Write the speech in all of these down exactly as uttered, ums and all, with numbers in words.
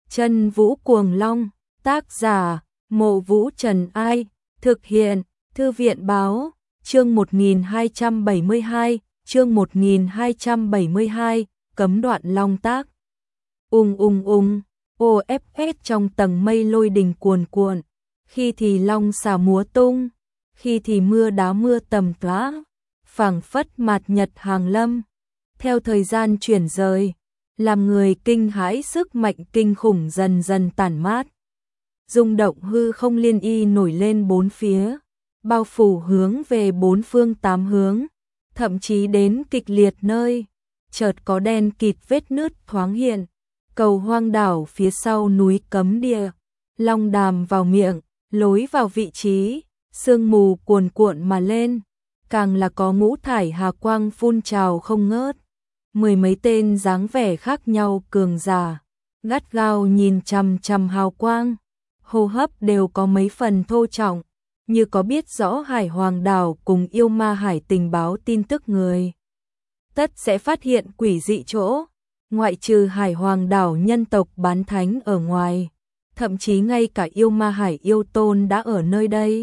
Chân Vũ Cuồng Long, tác giả, Mộ Vũ Trần Ai, thực hiện, Thư viện Báo, chương một nghìn hai trăm bảy mươi hai, chương một nghìn hai trăm bảy mươi hai, cấm đoạn long tác. Ung ung ung, ô ép ét trong tầng mây lôi đình cuồn cuộn, khi thì long xà múa tung, khi thì mưa đá mưa tầm tã, phảng phất mạt nhật hàng lâm. Theo thời gian chuyển rời, làm người kinh hãi sức mạnh kinh khủng dần dần tản mát. Rung động hư không liên y nổi lên bốn phía, bao phủ hướng về bốn phương tám hướng, thậm chí đến kịch liệt nơi, chợt có đen kịt vết nứt thoáng hiện, cầu hoang đảo phía sau núi cấm địa, long đàm vào miệng, lối vào vị trí, sương mù cuồn cuộn mà lên, càng là có ngũ thải hà quang phun trào không ngớt. Mười mấy tên dáng vẻ khác nhau cường giả, gắt gao nhìn chằm chằm hào quang, hô hấp đều có mấy phần thô trọng, như có biết rõ Hải Hoàng đảo cùng yêu ma hải tình báo tin tức người. Tất sẽ phát hiện quỷ dị chỗ, ngoại trừ Hải Hoàng đảo nhân tộc bán thánh ở ngoài, thậm chí ngay cả yêu ma hải yêu tôn đã ở nơi đây.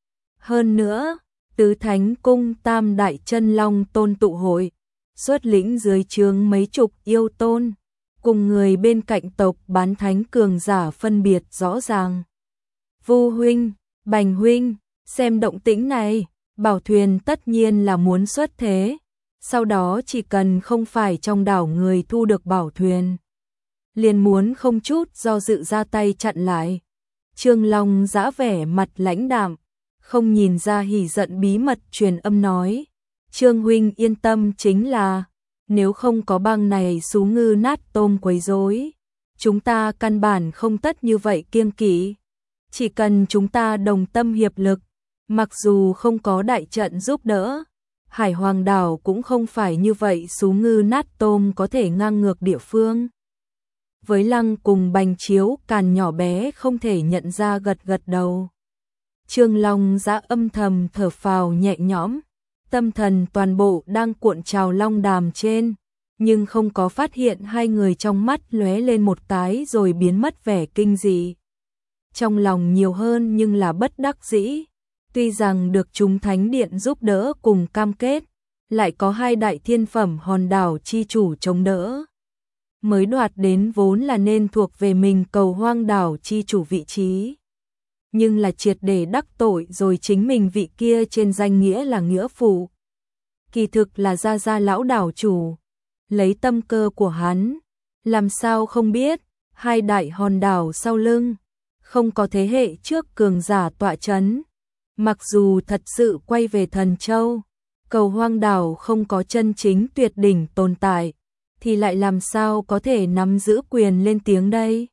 Hơn nữa, Tứ Thánh Cung Tam Đại Chân Long Tôn tụ hội, xuất lĩnh dưới trướng mấy chục yêu tôn, cùng người bên cạnh tộc bán thánh cường giả phân biệt rõ ràng. Vu huynh, Bành huynh, xem động tĩnh này, bảo thuyền tất nhiên là muốn xuất thế, sau đó chỉ cần không phải trong đảo người thu được bảo thuyền, liền muốn không chút do dự ra tay chặn lại. Trương Long giã vẻ mặt lãnh đạm, không nhìn ra hỉ giận bí mật truyền âm nói. Trương huynh yên tâm, chính là nếu không có bang này xú ngư nát tôm quấy rối, chúng ta căn bản không tất như vậy kiêng kỵ. Chỉ cần chúng ta đồng tâm hiệp lực, mặc dù không có đại trận giúp đỡ, Hải Hoàng đảo cũng không phải như vậy xú ngư nát tôm có thể ngang ngược địa phương. Với Lăng cùng Bành Chiếu càn nhỏ bé không thể nhận ra gật gật đầu. Trương Long giã âm thầm thở phào nhẹ nhõm, tâm thần toàn bộ đang cuộn trào long đàm trên, nhưng không có phát hiện hai người trong mắt lóe lên một cái rồi biến mất vẻ kinh dị. Trong lòng nhiều hơn nhưng là bất đắc dĩ, tuy rằng được chúng thánh điện giúp đỡ cùng cam kết, lại có hai đại thiên phẩm hòn đảo chi chủ chống đỡ, mới đoạt đến vốn là nên thuộc về mình cầu hoang đảo chi chủ vị trí. Nhưng là triệt để đắc tội rồi chính mình vị kia trên danh nghĩa là nghĩa phụ, kỳ thực là gia gia lão đảo chủ, lấy tâm cơ của hắn, làm sao không biết, hai đại hòn đảo sau lưng, không có thế hệ trước cường giả tọa chấn. Mặc dù thật sự quay về Thần Châu, cầu hoang đảo không có chân chính tuyệt đỉnh tồn tại, thì lại làm sao có thể nắm giữ quyền lên tiếng đây.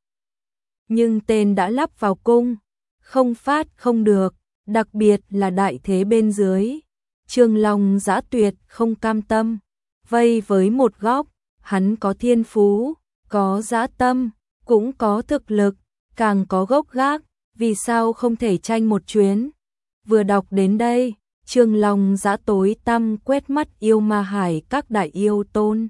Nhưng tên đã lắp vào cung, không phát không được, đặc biệt là đại thế bên dưới. Trương Long giã tuyệt không cam tâm, vây với một góc, hắn có thiên phú, có dã tâm, cũng có thực lực, càng có gốc gác, vì sao không thể tranh một chuyến. Vừa đọc đến đây, Trương Long giã tối tăm quét mắt yêu ma hải các đại yêu tôn,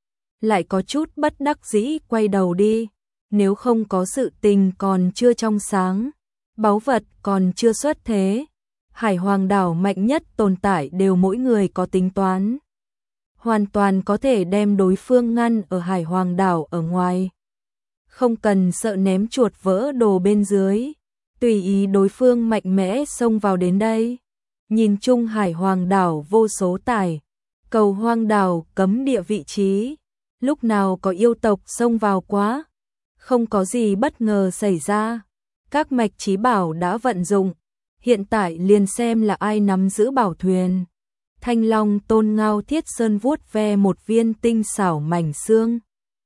lại có chút bất đắc dĩ quay đầu đi. Nếu không có sự tình còn chưa trong sáng, báu vật còn chưa xuất thế, Hải Hoàng đảo mạnh nhất tồn tại đều mỗi người có tính toán, hoàn toàn có thể đem đối phương ngăn ở Hải Hoàng đảo ở ngoài, không cần sợ ném chuột vỡ đồ bên dưới, tùy ý đối phương mạnh mẽ xông vào đến đây. Nhìn chung Hải Hoàng đảo vô số tài, cầu hoang đảo cấm địa vị trí, lúc nào có yêu tộc xông vào quá, không có gì bất ngờ xảy ra. Các mạch chí bảo đã vận dụng, hiện tại liền xem là ai nắm giữ bảo thuyền. Thanh Long Tôn Ngao Thiết Sơn vuốt ve một viên tinh xảo mảnh xương,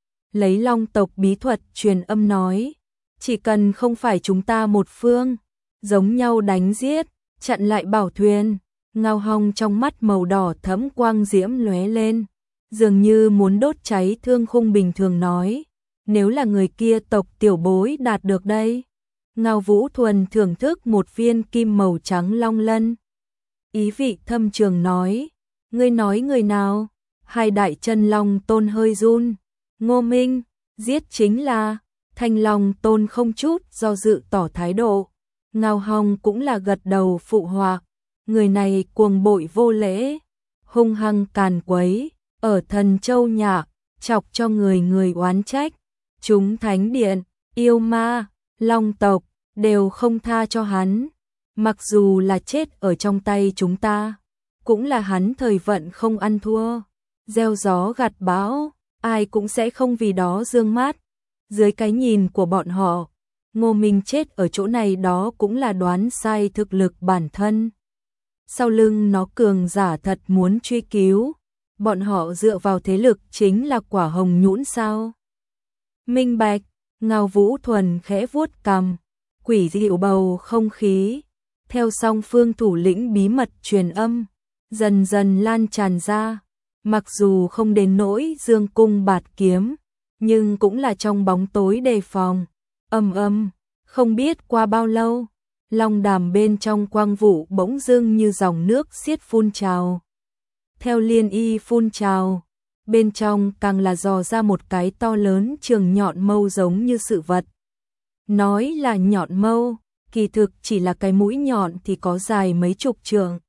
lấy long tộc bí thuật truyền âm nói, chỉ cần không phải chúng ta một phương, giống nhau đánh giết, chặn lại bảo thuyền. Ngao Hong trong mắt màu đỏ thẫm quang diễm lóe lên, dường như muốn đốt cháy thương khung bình thường nói, nếu là người kia tộc tiểu bối đạt được đây. Ngao Vũ Thuần thưởng thức một viên kim màu trắng long lân, ý vị thâm trường nói, ngươi nói người nào? Hai đại chân long tôn hơi run, Ngô Minh, giết chính là, Thanh Long Tôn không chút do dự tỏ thái độ, Ngao Hong cũng là gật đầu phụ họa, người này cuồng bội vô lễ, hung hăng càn quấy, ở Thần Châu Nhạc, chọc cho người người oán trách, chúng thánh điện, yêu ma, long tộc, đều không tha cho hắn, mặc dù là chết ở trong tay chúng ta, cũng là hắn thời vận không ăn thua, gieo gió gặt bão, ai cũng sẽ không vì đó dương mát. Dưới cái nhìn của bọn họ, Ngô Minh chết ở chỗ này đó cũng là đoán sai thực lực bản thân. Sau lưng nó cường giả thật muốn truy cứu, bọn họ dựa vào thế lực chính là quả hồng nhũn sao? Minh bạch, Ngao Vũ Thuần khẽ vuốt cằm, quỷ dịu bầu không khí, theo song phương thủ lĩnh bí mật truyền âm, dần dần lan tràn ra, mặc dù không đến nỗi dương cung bạt kiếm, nhưng cũng là trong bóng tối đề phòng. Ầm ầm, không biết qua bao lâu, long đàm bên trong quang vụ bỗng dưng như dòng nước xiết phun trào. Theo liên y phun trào, bên trong càng là dò ra một cái to lớn trường nhọn mâu giống như sự vật. Nói là nhọn mâu, kỳ thực chỉ là cái mũi nhọn thì có dài mấy chục trượng.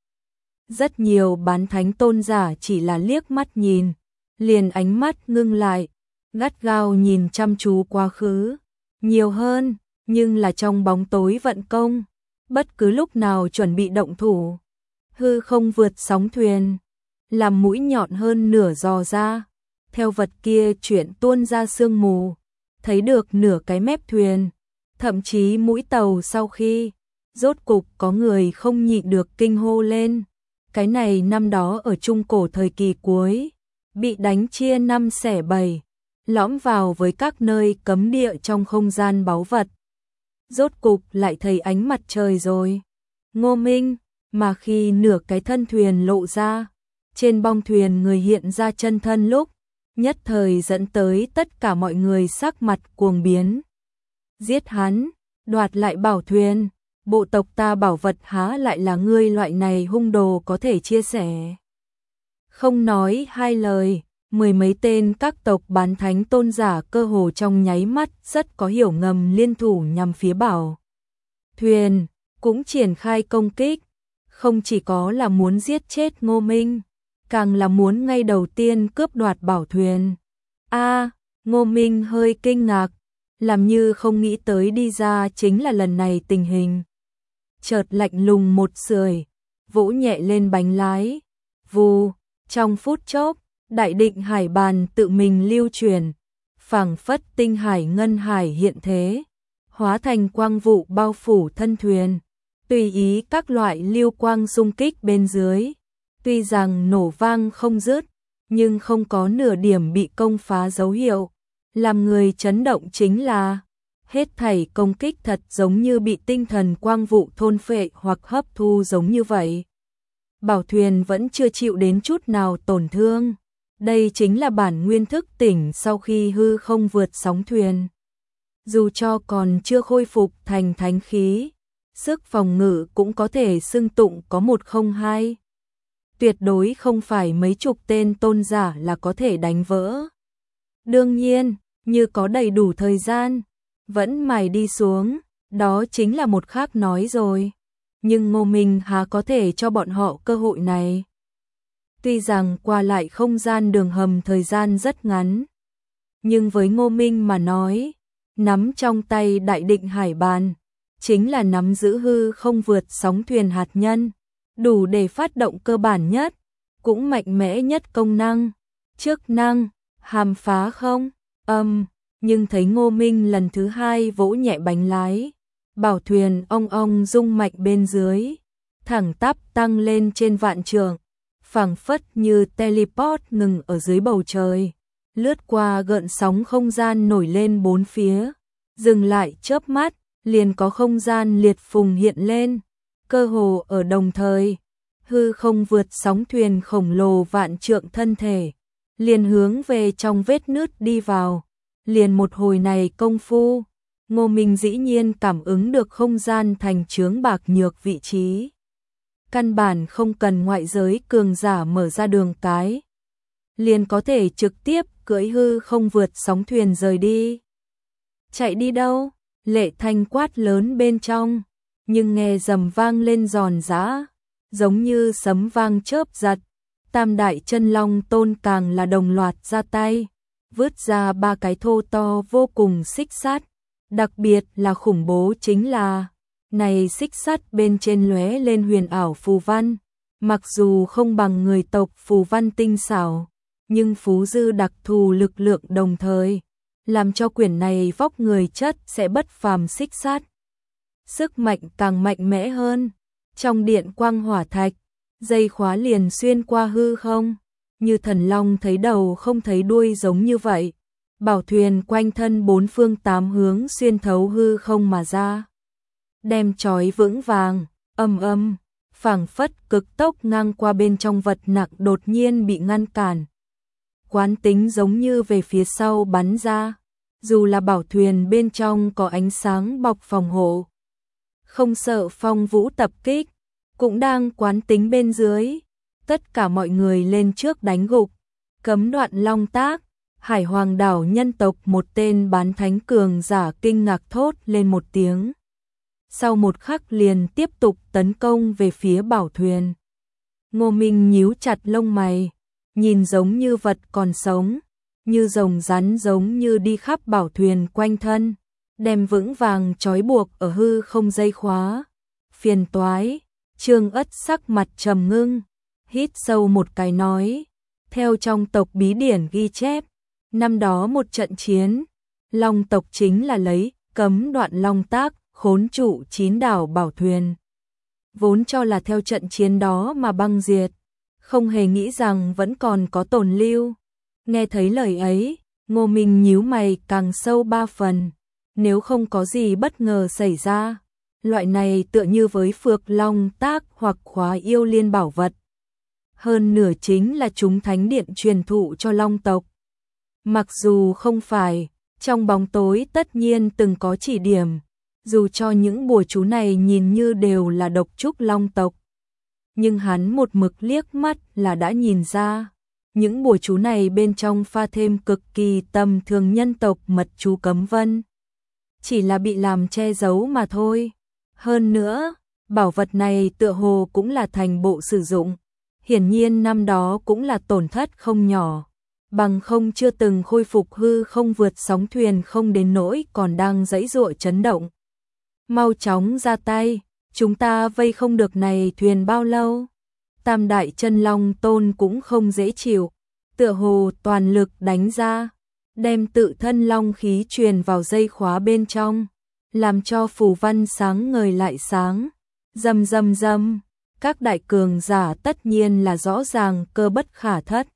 Rất nhiều bán thánh tôn giả chỉ là liếc mắt nhìn, liền ánh mắt ngưng lại, gắt gao nhìn chăm chú quá khứ, nhiều hơn, nhưng là trong bóng tối vận công, bất cứ lúc nào chuẩn bị động thủ. Hư không vượt sóng thuyền, làm mũi nhọn hơn nửa dò ra, theo vật kia chuyển tuôn ra sương mù, thấy được nửa cái mép thuyền, thậm chí mũi tàu sau khi, rốt cục có người không nhịn được kinh hô lên. Cái này năm đó ở trung cổ thời kỳ cuối, bị đánh chia năm xẻ bảy, lõm vào với các nơi cấm địa trong không gian báu vật. Rốt cục lại thấy ánh mặt trời rồi. Ngô Minh, mà khi nửa cái thân thuyền lộ ra, trên bong thuyền người hiện ra chân thân lúc, nhất thời dẫn tới tất cả mọi người sắc mặt cuồng biến. Giết hắn, đoạt lại bảo thuyền, bộ tộc ta bảo vật há lại là ngươi loại này hung đồ có thể chia sẻ. Không nói hai lời, mười mấy tên các tộc bán thánh tôn giả cơ hồ trong nháy mắt rất có hiểu ngầm liên thủ nhằm phía bảo thuyền, cũng triển khai công kích, không chỉ có là muốn giết chết Ngô Minh, càng là muốn ngay đầu tiên cướp đoạt bảo thuyền. A, Ngô Minh hơi kinh ngạc, làm như không nghĩ tới đi ra chính là lần này tình hình. Chợt lạnh lùng một sưởi, vỗ nhẹ lên bánh lái, vù, trong phút chốc, đại định hải bàn tự mình lưu truyền, phảng phất tinh hải ngân hải hiện thế, hóa thành quang vụ bao phủ thân thuyền, tùy ý các loại lưu quang xung kích bên dưới, tuy rằng nổ vang không dứt, nhưng không có nửa điểm bị công phá dấu hiệu, làm người chấn động chính là hết thảy công kích thật giống như bị tinh thần quang vụ thôn phệ hoặc hấp thu giống như vậy. Bảo thuyền vẫn chưa chịu đến chút nào tổn thương. Đây chính là bản nguyên thức tỉnh sau khi hư không vượt sóng thuyền. Dù cho còn chưa khôi phục thành thánh khí, sức phòng ngự cũng có thể xưng tụng có một không hai. Tuyệt đối không phải mấy chục tên tôn giả là có thể đánh vỡ. Đương nhiên, như có đầy đủ thời gian, vẫn mài đi xuống, đó chính là một khác nói rồi. Nhưng Ngô Minh há có thể cho bọn họ cơ hội này. Tuy rằng qua lại không gian đường hầm thời gian rất ngắn, nhưng với Ngô Minh mà nói, nắm trong tay đại định hải bàn, chính là nắm giữ hư không vượt sóng thuyền hạt nhân, đủ để phát động cơ bản nhất, cũng mạnh mẽ nhất công năng, chức năng, hàm phá không, âm, nhưng thấy Ngô Minh lần thứ hai vỗ nhẹ bánh lái, bảo thuyền ong ong rung mạnh bên dưới, thẳng tắp tăng lên trên vạn trượng, phảng phất như teleport ngừng ở dưới bầu trời, lướt qua gợn sóng không gian nổi lên bốn phía, dừng lại chớp mắt, liền có không gian liệt phùng hiện lên, cơ hồ ở đồng thời, hư không vượt sóng thuyền khổng lồ vạn trượng thân thể, liền hướng về trong vết nứt đi vào, liền một hồi này công phu, Ngô Minh dĩ nhiên cảm ứng được không gian thành chướng bạc nhược vị trí. Căn bản không cần ngoại giới cường giả mở ra đường cái, liền có thể trực tiếp cưỡi hư không vượt sóng thuyền rời đi. chạy đi đâu? Lệ Thanh quát lớn bên trong, nhưng nghe rầm vang lên giòn giã, giống như sấm vang chớp giật. Tam đại chân long tôn càng là đồng loạt ra tay, vứt ra ba cái thô to vô cùng xích sắt, đặc biệt là khủng bố chính là này xích sắt bên trên lóe lên huyền ảo phù văn, mặc dù không bằng người tộc phù văn tinh xảo, nhưng phú dư đặc thù lực lượng đồng thời, làm cho quyển này vóc người chất sẽ bất phàm xích sắt. Sức mạnh càng mạnh mẽ hơn, trong điện quang hỏa thạch, dây khóa liền xuyên qua hư không, như thần long thấy đầu không thấy đuôi giống như vậy. Bảo thuyền quanh thân bốn phương tám hướng xuyên thấu hư không mà ra, đem trói vững vàng, âm âm, phảng phất cực tốc ngang qua bên trong vật nặng đột nhiên bị ngăn cản. Quán tính giống như về phía sau bắn ra, dù là bảo thuyền bên trong có ánh sáng bọc phòng hộ, không sợ phong vũ tập kích, cũng đang quán tính bên dưới. Tất cả mọi người lên trước đánh gục, cấm đoạn long tác. Hải Hoàng đảo nhân tộc một tên bán thánh cường giả kinh ngạc thốt lên một tiếng. Sau một khắc liền tiếp tục tấn công về phía bảo thuyền. Ngô Minh nhíu chặt lông mày, nhìn giống như vật còn sống, như rồng rắn giống như đi khắp bảo thuyền quanh thân, đem vững vàng trói buộc ở hư không dây khóa. Phiền toái, Trương Ất sắc mặt trầm ngưng, hít sâu một cái nói, theo trong tộc bí điển ghi chép, năm đó một trận chiến, Long tộc chính là lấy cấm đoạn long tác khốn trụ chín đảo bảo thuyền. Vốn cho là theo trận chiến đó mà băng diệt, không hề nghĩ rằng vẫn còn có tồn lưu. Nghe thấy lời ấy, Ngô Minh nhíu mày càng sâu ba phần. Nếu không có gì bất ngờ xảy ra, loại này tựa như với phược long tác hoặc khóa yêu liên bảo vật. Hơn nửa chính là chúng thánh điện truyền thụ cho long tộc. Mặc dù không phải, trong bóng tối tất nhiên từng có chỉ điểm, dù cho những bùa chú này nhìn như đều là độc trúc long tộc. Nhưng hắn một mực liếc mắt là đã nhìn ra, những bùa chú này bên trong pha thêm cực kỳ tầm thường nhân tộc mật chú cấm vân. Chỉ là bị làm che giấu mà thôi. Hơn nữa, bảo vật này tựa hồ cũng là thành bộ sử dụng. Hiển nhiên năm đó cũng là tổn thất không nhỏ. Bằng không chưa từng khôi phục hư không vượt sóng thuyền không đến nỗi còn đang giãy giụa chấn động. Mau chóng ra tay, chúng ta vây không được này thuyền bao lâu. Tam đại chân long tôn cũng không dễ chịu, tựa hồ toàn lực đánh ra, đem tự thân long khí truyền vào dây khóa bên trong, làm cho phù văn sáng ngời lại sáng. Rầm rầm rầm, các đại cường giả tất nhiên là rõ ràng cơ bất khả thất.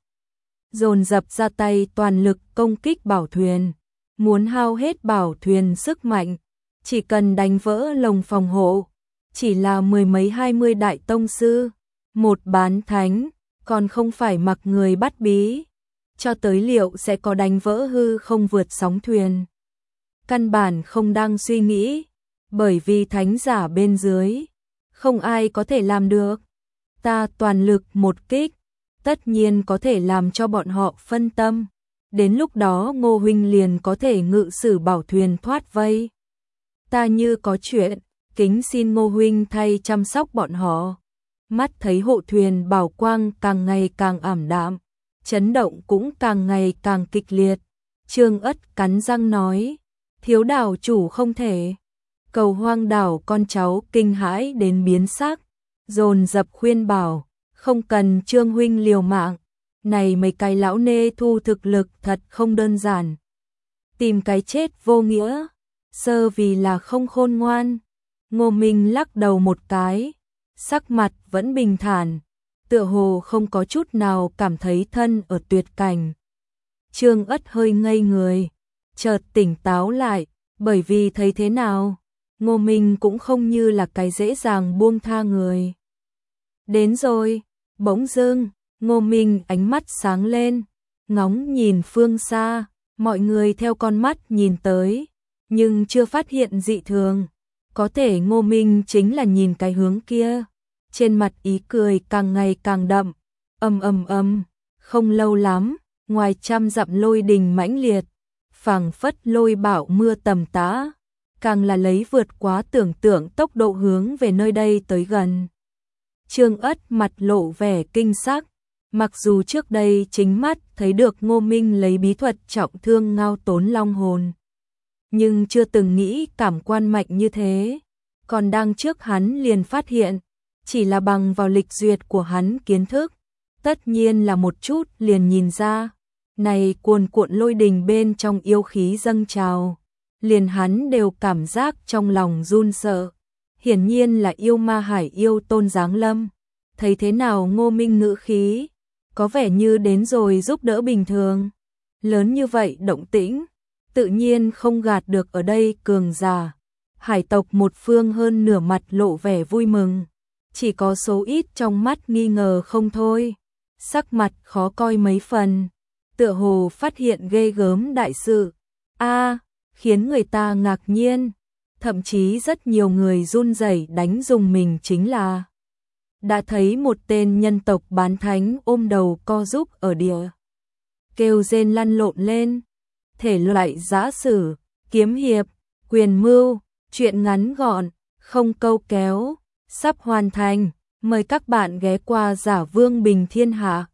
Dồn dập ra tay toàn lực công kích bảo thuyền, muốn hao hết bảo thuyền sức mạnh, chỉ cần đánh vỡ lồng phòng hộ, chỉ là mười mấy hai mươi đại tông sư, một bán thánh, còn không phải mặc người bắt bí, cho tới liệu sẽ có đánh vỡ hư không vượt sóng thuyền. Căn bản không đang suy nghĩ, bởi vì thánh giả bên dưới, không ai có thể làm được. Ta toàn lực một kích, tất nhiên có thể làm cho bọn họ phân tâm. Đến lúc đó Ngô huynh liền có thể ngự sử bảo thuyền thoát vây. Ta như có chuyện, kính xin Ngô huynh thay chăm sóc bọn họ. Mắt thấy hộ thuyền bảo quang càng ngày càng ảm đạm, chấn động cũng càng ngày càng kịch liệt. Trương Ất cắn răng nói, thiếu đảo chủ không thể. Cầu Hoang đảo con cháu kinh hãi đến biến sắc, dồn dập khuyên bảo, không cần Trương huynh liều mạng, này mấy cái lão nê thu thực lực thật không đơn giản. Tìm cái chết vô nghĩa, sơ vì là không khôn ngoan. Ngô Minh lắc đầu một cái, sắc mặt vẫn bình thản, tựa hồ không có chút nào cảm thấy thân ở tuyệt cảnh. Trương Ất hơi ngây người, chợt tỉnh táo lại, bởi vì thấy thế nào, Ngô Minh cũng không như là cái dễ dàng buông tha người. Đến rồi, bỗng dưng, Ngô Minh ánh mắt sáng lên, ngóng nhìn phương xa, mọi người theo con mắt nhìn tới, nhưng chưa phát hiện dị thường. Có thể Ngô Minh chính là nhìn cái hướng kia, trên mặt ý cười càng ngày càng đậm. Ầm ầm ầm, không lâu lắm, ngoài trăm dặm lôi đình mãnh liệt, phảng phất lôi bão mưa tầm tã, càng là lấy vượt quá tưởng tượng tốc độ hướng về nơi đây tới gần. Trương Ất mặt lộ vẻ kinh sắc, mặc dù trước đây chính mắt thấy được Ngô Minh lấy bí thuật trọng thương Ngao Tốn long hồn, nhưng chưa từng nghĩ cảm quan mạnh như thế, còn đang trước hắn liền phát hiện, chỉ là bằng vào lịch duyệt của hắn kiến thức, tất nhiên là một chút liền nhìn ra, này cuồn cuộn lôi đình bên trong yêu khí dâng trào, liền hắn đều cảm giác trong lòng run sợ, hiển nhiên là yêu ma hải yêu tôn giáng lâm. Thấy thế nào Ngô Minh ngữ khí, có vẻ như đến rồi giúp đỡ bình thường, lớn như vậy động tĩnh, tự nhiên không gạt được ở đây cường giả. Hải tộc một phương hơn nửa mặt lộ vẻ vui mừng, chỉ có số ít trong mắt nghi ngờ không thôi, sắc mặt khó coi mấy phần, tựa hồ phát hiện ghê gớm đại sự. A, khiến người ta ngạc nhiên, thậm chí rất nhiều người run rẩy đánh dùng mình chính là đã thấy một tên nhân tộc bán thánh ôm đầu co rúm ở địa, kêu rên lăn lộn lên, thể loại giã sử, kiếm hiệp, quyền mưu, chuyện ngắn gọn, không câu kéo, sắp hoàn thành, mời các bạn ghé qua Giả Vương Bình Thiên Hạ.